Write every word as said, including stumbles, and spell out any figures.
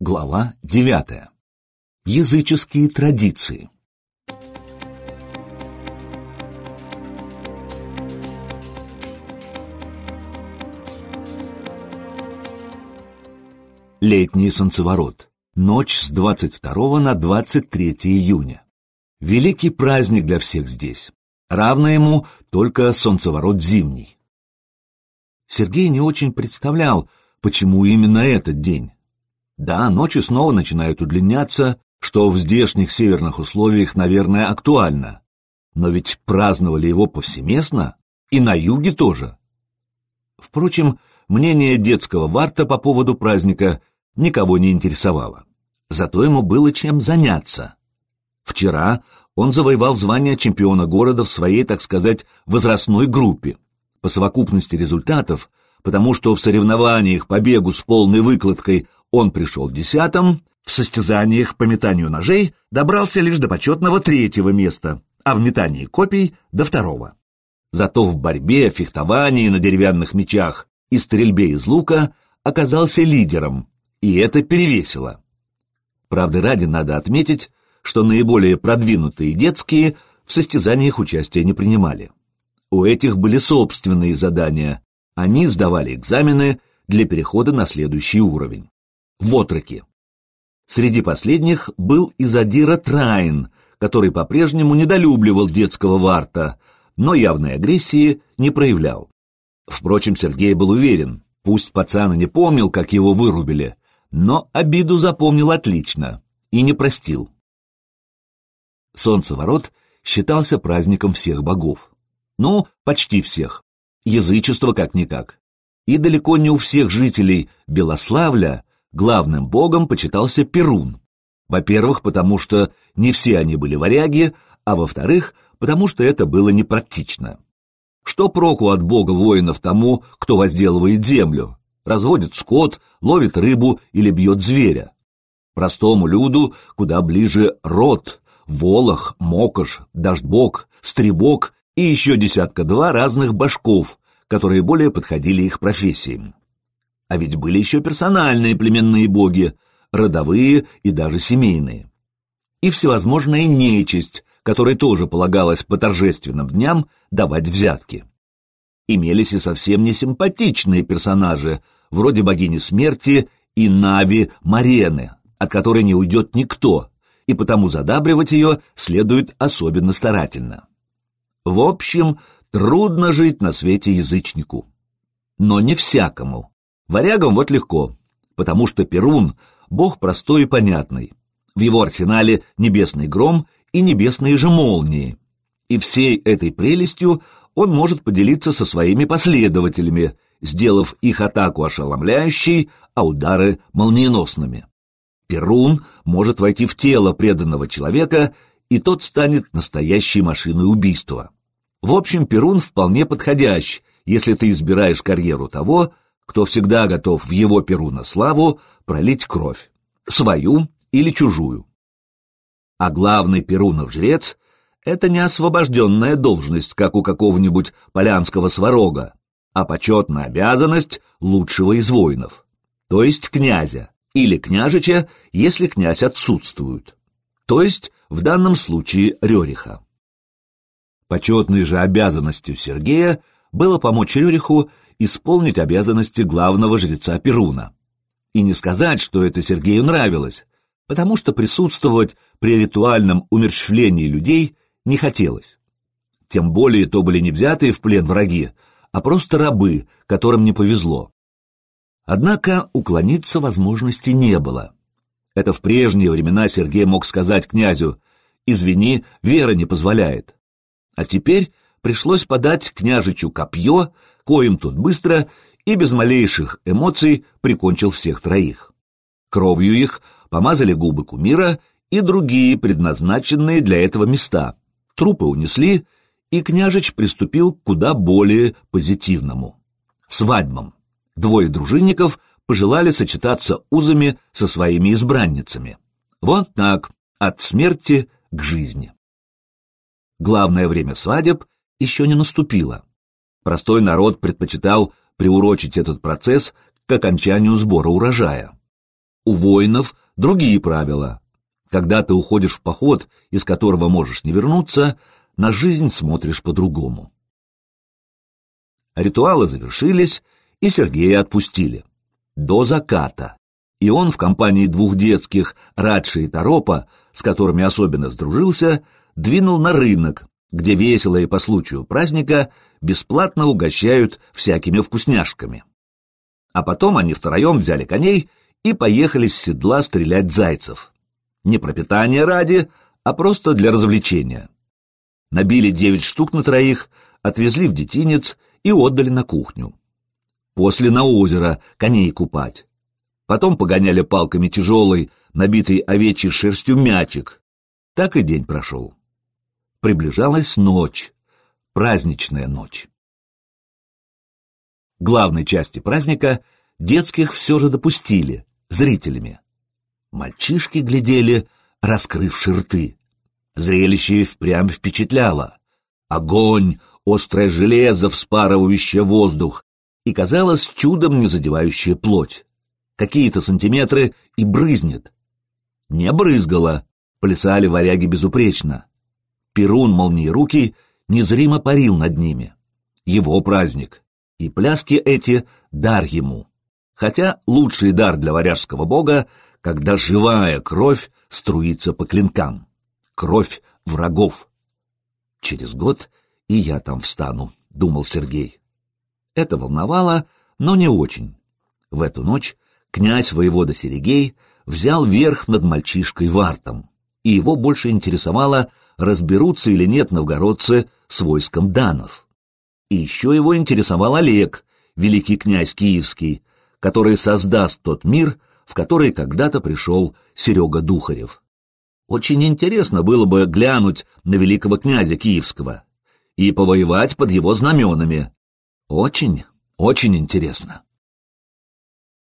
Глава девятая. Языческие традиции. Летний солнцеворот. Ночь с двадцать второго на двадцать третье июня. Великий праздник для всех здесь. Равно ему только солнцеворот зимний. Сергей не очень представлял, почему именно этот день. Да, ночи снова начинают удлиняться, что в здешних северных условиях, наверное, актуально. Но ведь праздновали его повсеместно, и на юге тоже. Впрочем, мнение детского варта по поводу праздника никого не интересовало. Зато ему было чем заняться. Вчера он завоевал звание чемпиона города в своей, так сказать, возрастной группе. По совокупности результатов, потому что в соревнованиях по бегу с полной выкладкой он пришел десятым, в состязаниях по метанию ножей добрался лишь до почетного третьего места, а в метании копий — до второго. Зато в борьбе, фехтовании на деревянных мечах и стрельбе из лука оказался лидером, и это перевесило. Правды ради надо отметить, что наиболее продвинутые детские в состязаниях участия не принимали. У этих были собственные задания, они сдавали экзамены для перехода на следующий уровень. В отроки. Среди последних был и задира Траин, который по-прежнему недолюбливал детского варта, но явной агрессии не проявлял. Впрочем, Сергей был уверен, пусть пацан и не помнил, как его вырубили, но обиду запомнил отлично и не простил. Солнцеворот считался праздником всех богов. Ну, почти всех. Язычество как-никак. И далеко не у всех жителей Белославля главным богом почитался Перун. Во-первых, потому что не все они были варяги, а во-вторых, потому что это было непрактично. Что проку от бога воинов тому, кто возделывает землю, разводит скот, ловит рыбу или бьет зверя? Простому люду куда ближе Рот, Волох, Мокош, Дождьбог, Стребог и еще десятка-два разных башков, которые более подходили их профессиям. А ведь были еще персональные племенные боги, родовые и даже семейные. И всевозможная нечисть, которой тоже полагалось по торжественным дням давать взятки. Имелись и совсем не симпатичные персонажи, вроде богини смерти и Нави Марены, от которой не уйдет никто, и потому задабривать ее следует особенно старательно. В общем, трудно жить на свете язычнику. Но не всякому. Варягам вот легко, потому что Перун — бог простой и понятный. В его арсенале небесный гром и небесные же молнии. И всей этой прелестью он может поделиться со своими последователями, сделав их атаку ошеломляющей, а удары молниеносными. Перун может войти в тело преданного человека, и тот станет настоящей машиной убийства. В общем, Перун вполне подходящ, если ты избираешь карьеру того, кто всегда готов в его Перуна славу пролить кровь, свою или чужую. А главный Перунов жрец — это не освобожденная должность, как у какого-нибудь полянского сварога, а почетная обязанность лучшего из воинов, то есть князя, или княжича, если князь отсутствует, то есть в данном случае Рёриха. Почетной же обязанностью Сергея было помочь Рёриху исполнить обязанности главного жреца Перуна. И не сказать, что это Сергею нравилось, потому что присутствовать при ритуальном умерщвлении людей не хотелось. Тем более то были не взятые в плен враги, а просто рабы, которым не повезло. Однако уклониться возможности не было. Это в прежние времена Сергей мог сказать князю: «Извини, вера не позволяет». А теперь пришлось подать княжичу копье, коим тот быстро и без малейших эмоций прикончил всех троих. Кровью их помазали губы кумира и другие предназначенные для этого места. Трупы унесли, и княжич приступил к куда более позитивному — свадьбам. Двое дружинников пожелали сочетаться узами со своими избранницами. Вот так, от смерти к жизни. Главное время свадеб еще не наступило. Простой народ предпочитал приурочить этот процесс к окончанию сбора урожая. У воинов другие правила. Когда ты уходишь в поход, из которого можешь не вернуться, на жизнь смотришь по-другому. Ритуалы завершились, и Сергея отпустили. До заката. И он в компании двух детских, Радши и Торопа, с которыми особенно сдружился, двинул на рынок, где весело и по случаю праздника бесплатно угощают всякими вкусняшками. А потом они втроем взяли коней и поехали с седла стрелять зайцев. Не пропитание ради, а просто для развлечения. Набили девять штук на троих, отвезли в детинец и отдали на кухню. После на озеро коней купать. Потом погоняли палками тяжелый, набитый овечьей шерстью мячик. Так и день прошел. Приближалась ночь, праздничная ночь. Главной части праздника детских все же допустили, зрителями. Мальчишки глядели, раскрывши рты. Зрелище впрямь впечатляло. Огонь, острое железо, вспарывающее воздух, и, казалось, чудом не задевающее плоть. Какие-то сантиметры и брызнет. Не брызгало, плясали варяги безупречно. Перун молниерукий незримо парил над ними. Его праздник. И пляски эти — дар ему. Хотя лучший дар для варяжского бога, когда живая кровь струится по клинкам. Кровь врагов. Через год и я там встану, думал Сергей. Это волновало, но не очень. В эту ночь князь-воевода Серегей взял верх над мальчишкой Вартом, и его больше интересовало, разберутся или нет новгородцы с войском данов. И еще его интересовал Олег, великий князь киевский, который создаст тот мир, в который когда-то пришел Серега Духарев. Очень интересно было бы глянуть на великого князя киевского и повоевать под его знаменами. Очень, очень интересно.